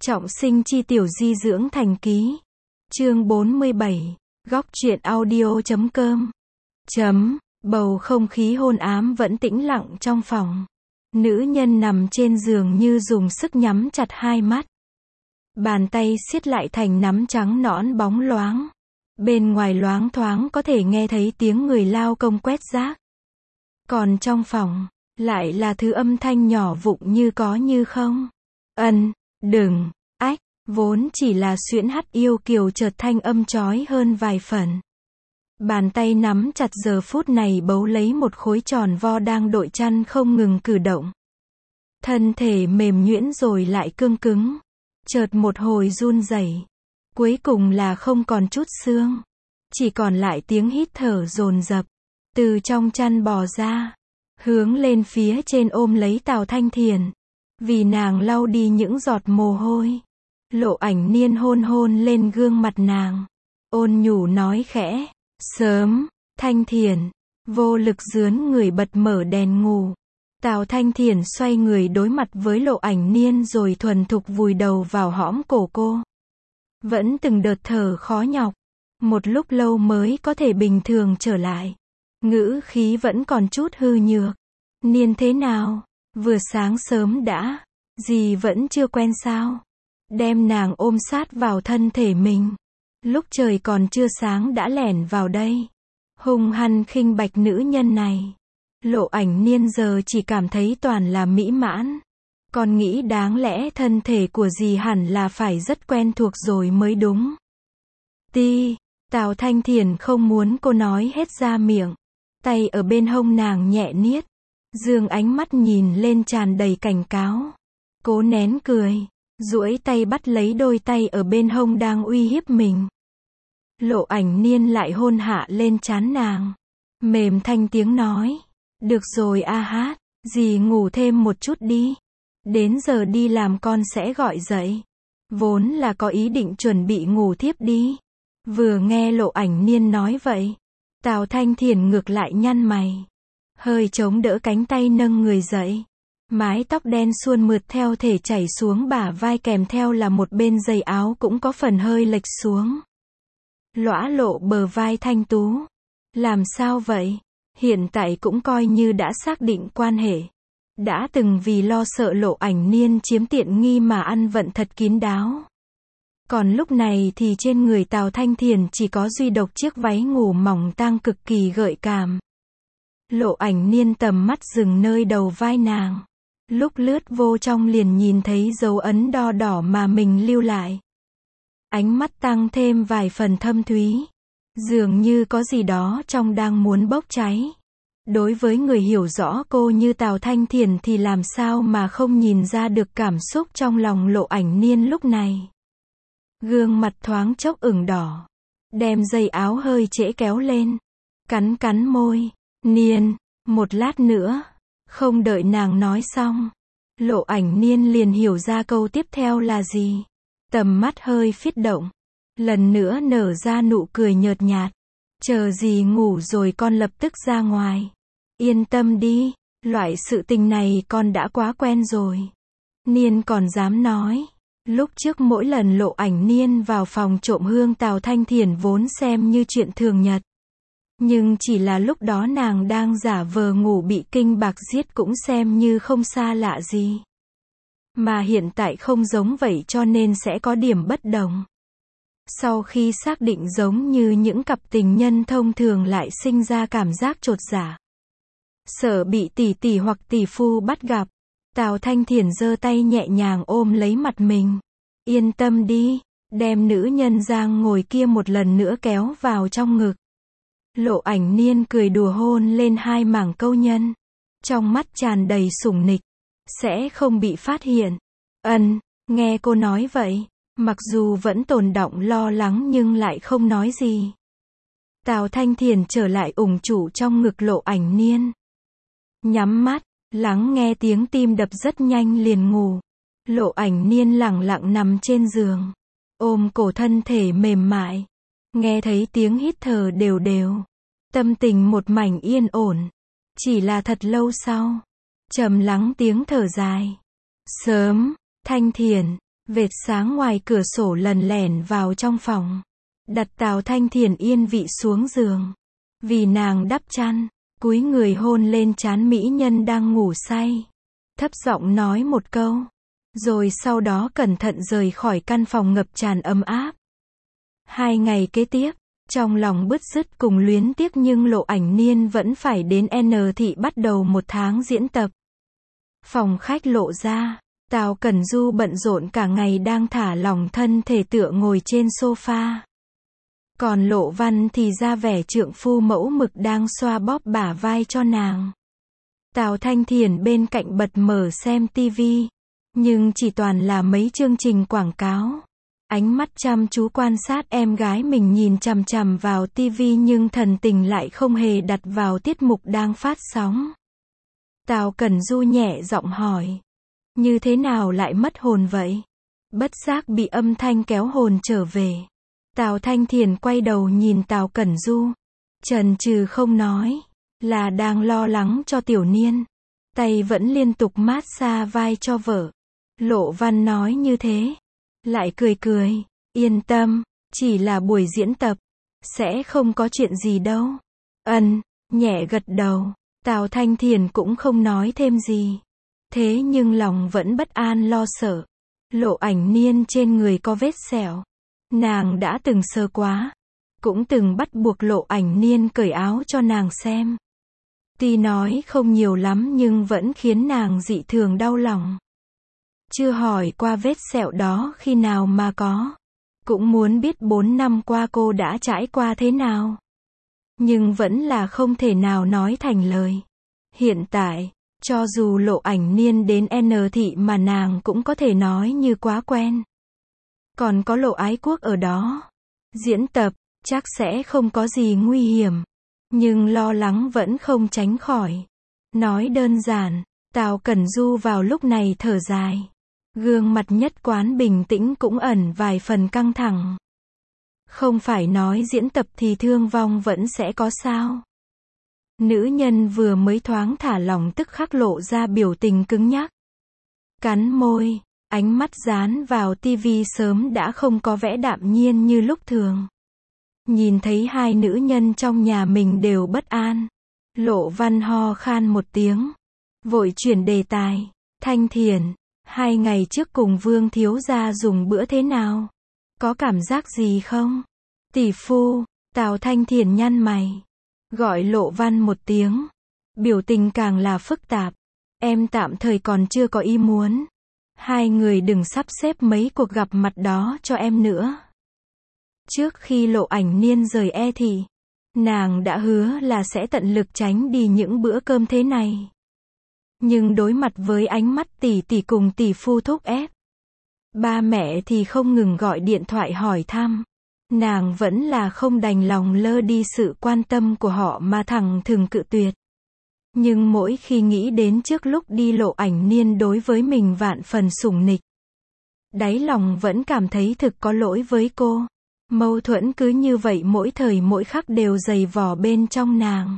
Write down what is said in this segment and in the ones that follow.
Trọng sinh chi tiểu di dưỡng thành ký. Chương 47. Góc truyện audio.com. Bầu không khí hôn ám vẫn tĩnh lặng trong phòng. Nữ nhân nằm trên giường như dùng sức nhắm chặt hai mắt. Bàn tay siết lại thành nắm trắng nõn bóng loáng. Bên ngoài loáng thoáng có thể nghe thấy tiếng người lao công quét rác. Còn trong phòng, lại là thứ âm thanh nhỏ vụng như có như không. Đừng, ách, vốn chỉ là xuyễn hắt yêu kiều chợt thanh âm chói hơn vài phần. Bàn tay nắm chặt giờ phút này bấu lấy một khối tròn vo đang đội chăn không ngừng cử động. Thân thể mềm nhuyễn rồi lại cương cứng. Chợt một hồi run rẩy. Cuối cùng là không còn chút xương. Chỉ còn lại tiếng hít thở dồn dập. Từ trong chăn bò ra. Hướng lên phía trên ôm lấy Tào Thanh Thiền. Vì nàng lau đi những giọt mồ hôi. Lộ Ảnh Niên hôn lên gương mặt nàng. Ôn nhủ nói khẽ. Sớm, Thanh Thiền. Vô lực dướn người bật mở đèn ngủ. Tào Thanh Thiền xoay người đối mặt với Lộ Ảnh Niên rồi thuần thục vùi đầu vào hõm cổ cô. Vẫn từng đợt thở khó nhọc. Một lúc lâu mới có thể bình thường trở lại. Ngữ khí vẫn còn chút hư nhược. Niên thế nào? Vừa sáng sớm đã. Dì vẫn chưa quen sao? Đem nàng ôm sát vào thân thể mình. Lúc trời còn chưa sáng đã lẻn vào đây. Hung hăng khinh bạch nữ nhân này. Lộ Ảnh Niên giờ chỉ cảm thấy toàn là mỹ mãn. Còn nghĩ đáng lẽ thân thể của dì hẳn là phải rất quen thuộc rồi mới đúng. Tào Thanh Thiền không muốn cô nói hết ra miệng. Tay ở bên hông nàng nhẹ niết. Dương ánh mắt nhìn lên tràn đầy cảnh cáo. Cố nén cười. Duỗi tay bắt lấy đôi tay ở bên hông đang uy hiếp mình. Lộ Ảnh Niên lại hôn hạ lên trán nàng. Mềm thanh tiếng nói. Được rồi a hát, dì ngủ thêm một chút đi. Đến giờ đi làm con sẽ gọi dậy. Vốn là có ý định chuẩn bị ngủ thiếp đi. Vừa nghe Lộ Ảnh Niên nói vậy. Tào Thanh Thiền ngược lại nhăn mày. Hơi chống đỡ cánh tay nâng người dậy. Mái tóc đen suôn mượt theo thể chảy xuống bả vai kèm theo là một bên dây áo cũng có phần hơi lệch xuống. Lõa lộ bờ vai thanh tú. Làm sao vậy? Hiện tại cũng coi như đã xác định quan hệ. Đã từng vì lo sợ Lộ Ảnh Niên chiếm tiện nghi mà ăn vận thật kín đáo. Còn lúc này thì trên người Tào Thanh Thiền chỉ có duy độc chiếc váy ngủ mỏng tang cực kỳ gợi cảm. Lộ Ảnh Niên tầm mắt dừng nơi đầu vai nàng. Lúc lướt vô trong liền nhìn thấy dấu ấn đo đỏ mà mình lưu lại. Ánh mắt tăng thêm vài phần thâm thúy. Dường như có gì đó trong đang muốn bốc cháy. Đối với người hiểu rõ cô như Tào Thanh Thiền thì làm sao mà không nhìn ra được cảm xúc trong lòng Lộ Ảnh Niên lúc này. Gương mặt thoáng chốc ửng đỏ. Đem dây áo hơi trễ kéo lên. Cắn môi. Niên, một lát nữa. Không đợi nàng nói xong. Lộ Ảnh Niên liền hiểu ra câu tiếp theo là gì. Tầm mắt hơi phít động. Lần nữa nở ra nụ cười nhợt nhạt. Chờ dì ngủ rồi con lập tức ra ngoài. Yên tâm đi, loại sự tình này con đã quá quen rồi. Niên còn dám nói. Lúc trước mỗi lần Lộ Ảnh Niên vào phòng trộm hương Tào Thanh Thiền vốn xem như chuyện thường nhật. Nhưng chỉ là lúc đó nàng đang giả vờ ngủ bị kinh bạc giết cũng xem như không xa lạ gì. Mà hiện tại không giống vậy cho nên sẽ có điểm bất đồng. Sau khi xác định giống như những cặp tình nhân thông thường lại sinh ra cảm giác chột dạ. Sợ bị tỷ tỷ hoặc tỷ phu bắt gặp. Tào Thanh Thiền giơ tay nhẹ nhàng ôm lấy mặt mình. Yên tâm đi, đem nữ nhân giang ngồi kia một lần nữa kéo vào trong ngực. Lộ Ảnh Niên cười đùa hôn lên hai mảng câu nhân. Trong mắt tràn đầy sủng nịch. Sẽ không bị phát hiện. Nghe cô nói vậy. Mặc dù vẫn tồn đọng lo lắng nhưng lại không nói gì. Tào Thanh Thiền trở lại ủng trụ trong ngực Lộ Ảnh Niên. Nhắm mắt, lắng nghe tiếng tim đập rất nhanh liền ngủ. Lộ Ảnh Niên lẳng lặng nằm trên giường. Ôm cổ thân thể mềm mại. Nghe thấy tiếng hít thở đều đều. Tâm tình một mảnh yên ổn. Chỉ là thật lâu sau. Trầm lắng tiếng thở dài. Sớm, Thanh Thiền. Vệt sáng ngoài cửa sổ lần lẻn vào trong phòng. Đặt Tào Thanh Thiền yên vị xuống giường. Vì nàng đắp chăn, cúi người hôn lên trán mỹ nhân đang ngủ say. Thấp giọng nói một câu. Rồi sau đó cẩn thận rời khỏi căn phòng ngập tràn ấm áp. 2 ngày kế tiếp, trong lòng bứt rứt cùng luyến tiếc nhưng Lộ Ảnh Niên vẫn phải đến N thị bắt đầu 1 tháng diễn tập. Phòng khách Lộ ra, Tào Cẩn Du bận rộn cả ngày đang thả lỏng thân thể tựa ngồi trên sofa. Còn Lộ Văn thì ra vẻ trượng phu mẫu mực đang xoa bóp bả vai cho nàng. Tào Thanh Thiền bên cạnh bật mở xem tivi, nhưng chỉ toàn là mấy chương trình quảng cáo. Ánh mắt chăm chú quan sát em gái mình nhìn chằm chằm vào tivi nhưng thần tình lại không hề đặt vào tiết mục đang phát sóng. Tào Cẩn Du nhẹ giọng hỏi. Như thế nào lại mất hồn vậy? Bất giác bị âm thanh kéo hồn trở về. Tào Thanh Thiền quay đầu nhìn Tào Cẩn Du. Chần chừ không nói. Là đang lo lắng cho Tiểu Niên. Tay vẫn liên tục mát xa vai cho vợ. Lộ Văn nói như thế. Lại cười cười. Yên tâm, chỉ là buổi diễn tập. Sẽ không có chuyện gì đâu. Nhẹ gật đầu. Tào Thanh Thiền cũng không nói thêm gì. Thế nhưng lòng vẫn bất an lo sợ. Lộ Ảnh Niên trên người có vết sẹo. Nàng đã từng sơ quá. Cũng từng bắt buộc Lộ Ảnh Niên cởi áo cho nàng xem. Tuy nói không nhiều lắm nhưng vẫn khiến nàng dị thường đau lòng. Chưa hỏi qua vết sẹo đó khi nào mà có. Cũng muốn biết 4 năm qua cô đã trải qua thế nào. Nhưng vẫn là không thể nào nói thành lời. Hiện tại, cho dù Lộ Ảnh Niên đến N thị mà nàng cũng có thể nói như quá quen. Còn có Lộ Ái Quốc ở đó. Diễn tập, chắc sẽ không có gì nguy hiểm. Nhưng lo lắng vẫn không tránh khỏi. Nói đơn giản, Tào Cẩn Du vào lúc này thở dài. Gương mặt nhất quán bình tĩnh cũng ẩn vài phần căng thẳng. Không phải nói diễn tập thì thương vong vẫn sẽ có sao. Nữ nhân vừa mới thoáng thả lỏng tức khắc lộ ra biểu tình cứng nhắc. Cắn môi, ánh mắt dán vào tivi sớm đã không có vẻ đạm nhiên như lúc thường. Nhìn thấy hai nữ nhân trong nhà mình đều bất an. Lộ Văn ho khan một tiếng. Vội chuyển đề tài. Thanh Thiền, 2 ngày trước cùng Vương thiếu gia dùng bữa thế nào? Có cảm giác gì không? Tỷ phu, Tào Thanh Thiền nhăn mày. Gọi Lộ Văn một tiếng. Biểu tình càng là phức tạp. Em tạm thời còn chưa có ý muốn. 2 người đừng sắp xếp mấy cuộc gặp mặt đó cho em nữa. Trước khi Lộ Ảnh Niên rời thị, nàng đã hứa là sẽ tận lực tránh đi những bữa cơm thế này. Nhưng đối mặt với ánh mắt tỷ tỷ cùng tỷ phu thúc ép, ba mẹ thì không ngừng gọi điện thoại hỏi thăm. Nàng vẫn là không đành lòng lơ đi sự quan tâm của họ mà thẳng thừng cự tuyệt. Nhưng mỗi khi nghĩ đến trước lúc đi Lộ Ảnh Niên đối với mình vạn phần sủng nịch, đáy lòng vẫn cảm thấy thực có lỗi với cô. Mâu thuẫn cứ như vậy mỗi thời mỗi khắc đều dày vò bên trong nàng.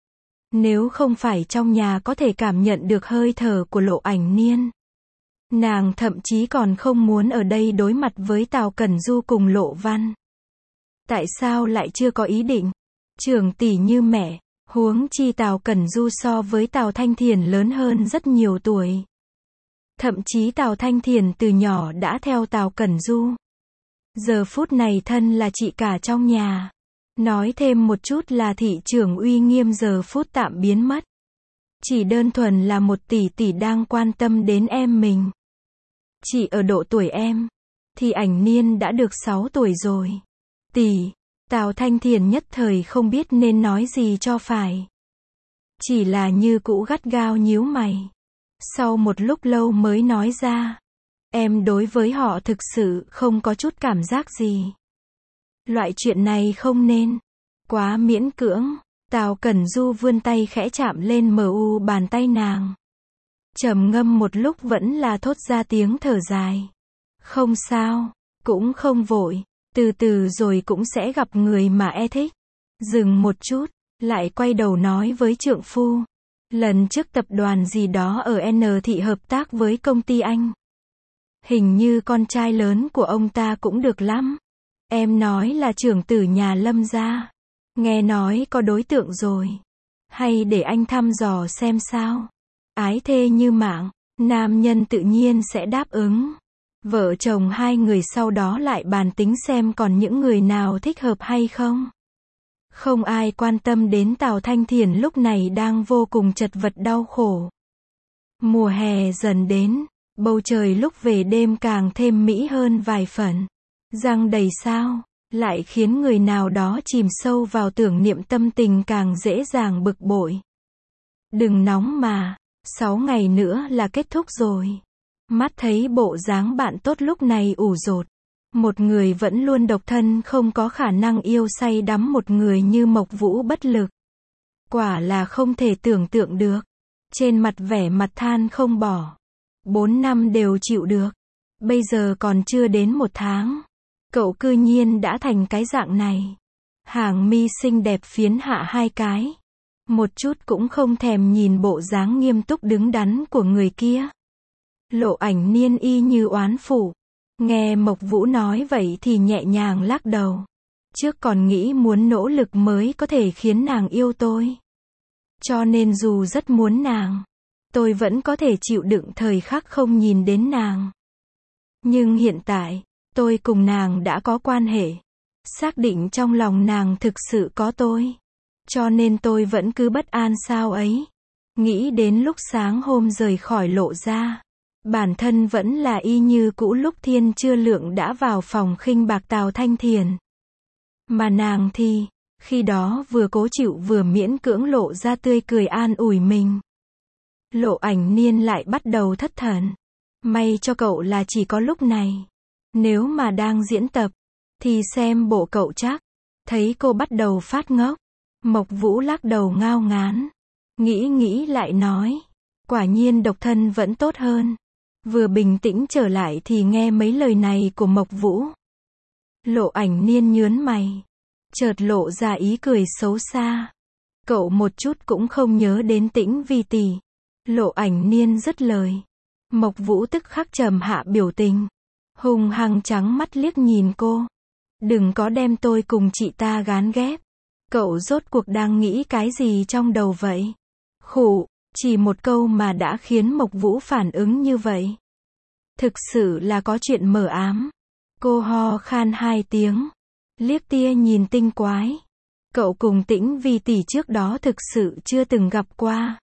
Nếu không phải trong nhà có thể cảm nhận được hơi thở của Lộ Ảnh Niên, nàng thậm chí còn không muốn ở đây đối mặt với Tào Cẩn Du cùng Lộ Văn. Tại sao lại chưa có ý định? Trưởng tỷ như mẹ, huống chi Tào Cẩn Du so với Tào Thanh Thiền lớn hơn rất nhiều tuổi. Thậm chí Tào Thanh Thiền từ nhỏ đã theo Tào Cẩn Du. Giờ phút này thân là chị cả trong nhà. Nói thêm một chút là thị trưởng uy nghiêm giờ phút tạm biến mất. Chỉ đơn thuần là một tỷ tỷ đang quan tâm đến em mình. Chỉ ở độ tuổi em, thì Ảnh Niên đã được 6 tuổi rồi. Tỷ, Tào Thanh Thiền nhất thời không biết nên nói gì cho phải. Chỉ là như cũ gắt gao nhíu mày. Sau một lúc lâu mới nói ra. Em đối với họ thực sự không có chút cảm giác gì. Loại chuyện này không nên. Quá miễn cưỡng. Tào Cẩn Du vươn tay khẽ chạm lên mu bàn tay nàng. Trầm ngâm một lúc vẫn là thốt ra tiếng thở dài. Không sao, cũng không vội. Từ từ rồi cũng sẽ gặp người mà thích. Dừng một chút, lại quay đầu nói với trượng phu. Lần trước tập đoàn gì đó ở N thị hợp tác với công ty anh. Hình như con trai lớn của ông ta cũng được lắm. Em nói là trưởng tử nhà Lâm gia. Nghe nói có đối tượng rồi. Hay để anh thăm dò xem sao. Ái thê như mạng, nam nhân tự nhiên sẽ đáp ứng. Vợ chồng hai người sau đó lại bàn tính xem còn những người nào thích hợp hay không. Không ai quan tâm đến Tào Thanh Thiền lúc này đang vô cùng chật vật đau khổ. Mùa hè dần đến, bầu trời lúc về đêm càng thêm mỹ hơn vài phần. Răng đầy sao, lại khiến người nào đó chìm sâu vào tưởng niệm tâm tình càng dễ dàng bực bội. Đừng nóng mà, 6 ngày nữa là kết thúc rồi. Mắt thấy bộ dáng bạn tốt lúc này ủ rột. Một người vẫn luôn độc thân không có khả năng yêu say đắm một người như Mộc Vũ bất lực. Quả là không thể tưởng tượng được. Trên mặt vẻ mặt than không bỏ. 4 năm đều chịu được. Bây giờ còn chưa đến 1 tháng. Cậu cư nhiên đã thành cái dạng này. Hàng mi xinh đẹp phiến hạ 2 cái. Một chút cũng không thèm nhìn bộ dáng nghiêm túc đứng đắn của người kia. Lộ Ảnh Niên y như oán phụ. Nghe Mộc Vũ nói vậy thì nhẹ nhàng lắc đầu. Trước còn nghĩ muốn nỗ lực mới có thể khiến nàng yêu tôi. Cho nên dù rất muốn nàng, tôi vẫn có thể chịu đựng thời khắc không nhìn đến nàng. Nhưng hiện tại, tôi cùng nàng đã có quan hệ. Xác định trong lòng nàng thực sự có tôi. Cho nên tôi vẫn cứ bất an sao ấy. Nghĩ đến lúc sáng hôm rời khỏi Lộ gia. Bản thân vẫn là y như cũ lúc thiên chưa lượng đã vào phòng khinh bạc Tào Thanh Thiền. Mà nàng thì, khi đó vừa cố chịu vừa miễn cưỡng lộ ra tươi cười an ủi mình. Lộ Ảnh Niên lại bắt đầu thất thần. May cho cậu là chỉ có lúc này. Nếu mà đang diễn tập, thì xem bộ cậu chắc. Thấy cô bắt đầu phát ngốc. Mộc Vũ lắc đầu ngao ngán. Nghĩ lại nói. Quả nhiên độc thân vẫn tốt hơn. Vừa bình tĩnh trở lại thì nghe mấy lời này của Mộc Vũ. Lộ Ảnh Niên nhướng mày. Chợt lộ ra ý cười xấu xa. Cậu một chút cũng không nhớ đến Tĩnh Vi tỷ. Lộ Ảnh Niên dứt lời. Mộc Vũ tức khắc trầm hạ biểu tình. Hung hăng trắng mắt liếc nhìn cô. Đừng có đem tôi cùng chị ta gán ghép. Cậu rốt cuộc đang nghĩ cái gì trong đầu vậy? Khụ, chỉ một câu mà đã khiến Mộc Vũ phản ứng như vậy. Thực sự là có chuyện mờ ám. Cô ho khan 2 tiếng. Liếc tia nhìn tinh quái. Cậu cùng Tĩnh Vi tỷ trước đó thực sự chưa từng gặp qua.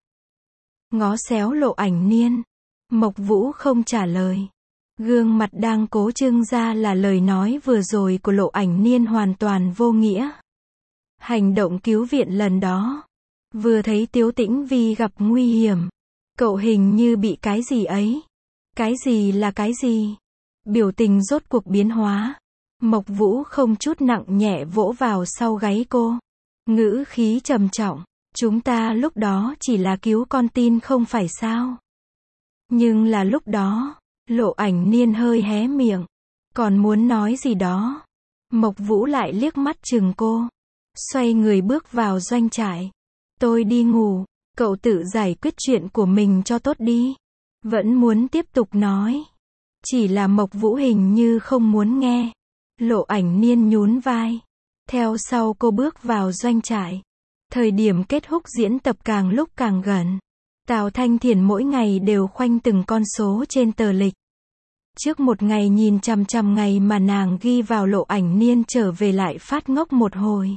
Ngó xéo Lộ Ảnh Niên. Mộc Vũ không trả lời. Gương mặt đang cố trưng ra là lời nói vừa rồi của Lộ Ảnh Niên hoàn toàn vô nghĩa. Hành động cứu viện lần đó. Vừa thấy Tiếu Tĩnh Vi gặp nguy hiểm. Cậu hình như bị cái gì ấy. Cái gì là cái gì? Biểu tình rốt cuộc biến hóa. Mộc Vũ không chút nặng nhẹ vỗ vào sau gáy cô. Ngữ khí trầm trọng. Chúng ta lúc đó chỉ là cứu con tin không phải sao? Nhưng là lúc đó, Lộ Ảnh Niên hơi hé miệng. Còn muốn nói gì đó. Mộc Vũ lại liếc mắt chừng cô. Xoay người bước vào doanh trại. Tôi đi ngủ, cậu tự giải quyết chuyện của mình cho tốt đi. Vẫn muốn tiếp tục nói. Chỉ là Mộc Vũ hình như không muốn nghe. Lộ Ảnh Niên nhún vai. Theo sau cô bước vào doanh trại. Thời điểm kết thúc diễn tập càng lúc càng gần. Tào Thanh Thiền mỗi ngày đều khoanh từng con số trên tờ lịch. Trước một ngày nhìn chằm chằm ngày mà nàng ghi vào Lộ Ảnh Niên trở về lại phát ngốc một hồi.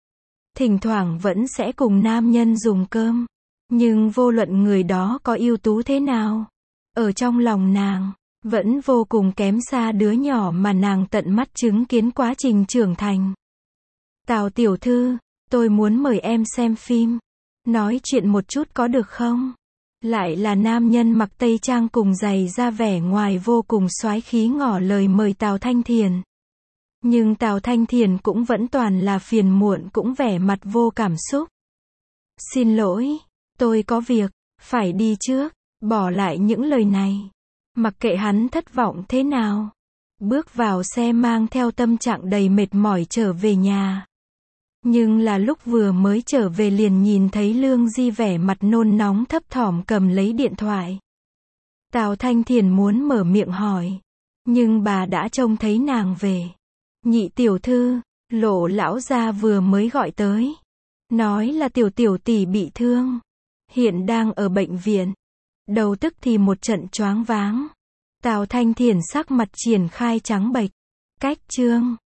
Thỉnh thoảng vẫn sẽ cùng nam nhân dùng cơm. Nhưng vô luận người đó có ưu tú thế nào, ở trong lòng nàng, vẫn vô cùng kém xa đứa nhỏ mà nàng tận mắt chứng kiến quá trình trưởng thành. Tào tiểu thư, tôi muốn mời em xem phim. Nói chuyện một chút có được không? Lại là nam nhân mặc tây trang cùng giày da vẻ ngoài vô cùng soái khí ngỏ lời mời Tào Thanh Thiền. Nhưng Tào Thanh Thiền cũng vẫn toàn là phiền muộn cũng vẻ mặt vô cảm xúc. Xin lỗi, tôi có việc, phải đi trước, bỏ lại những lời này. Mặc kệ hắn thất vọng thế nào. Bước vào xe mang theo tâm trạng đầy mệt mỏi trở về nhà. Nhưng là lúc vừa mới trở về liền nhìn thấy Lương Di vẻ mặt nôn nóng thấp thỏm cầm lấy điện thoại. Tào Thanh Thiền muốn mở miệng hỏi. Nhưng bà đã trông thấy nàng về. Nhị tiểu thư, Lộ lão gia vừa mới gọi tới. Nói là tiểu tỷ bị thương. Hiện đang ở bệnh viện. Đầu tức thì một trận choáng váng. Tào Thanh Thiển sắc mặt triển khai trắng bệch. Cách chương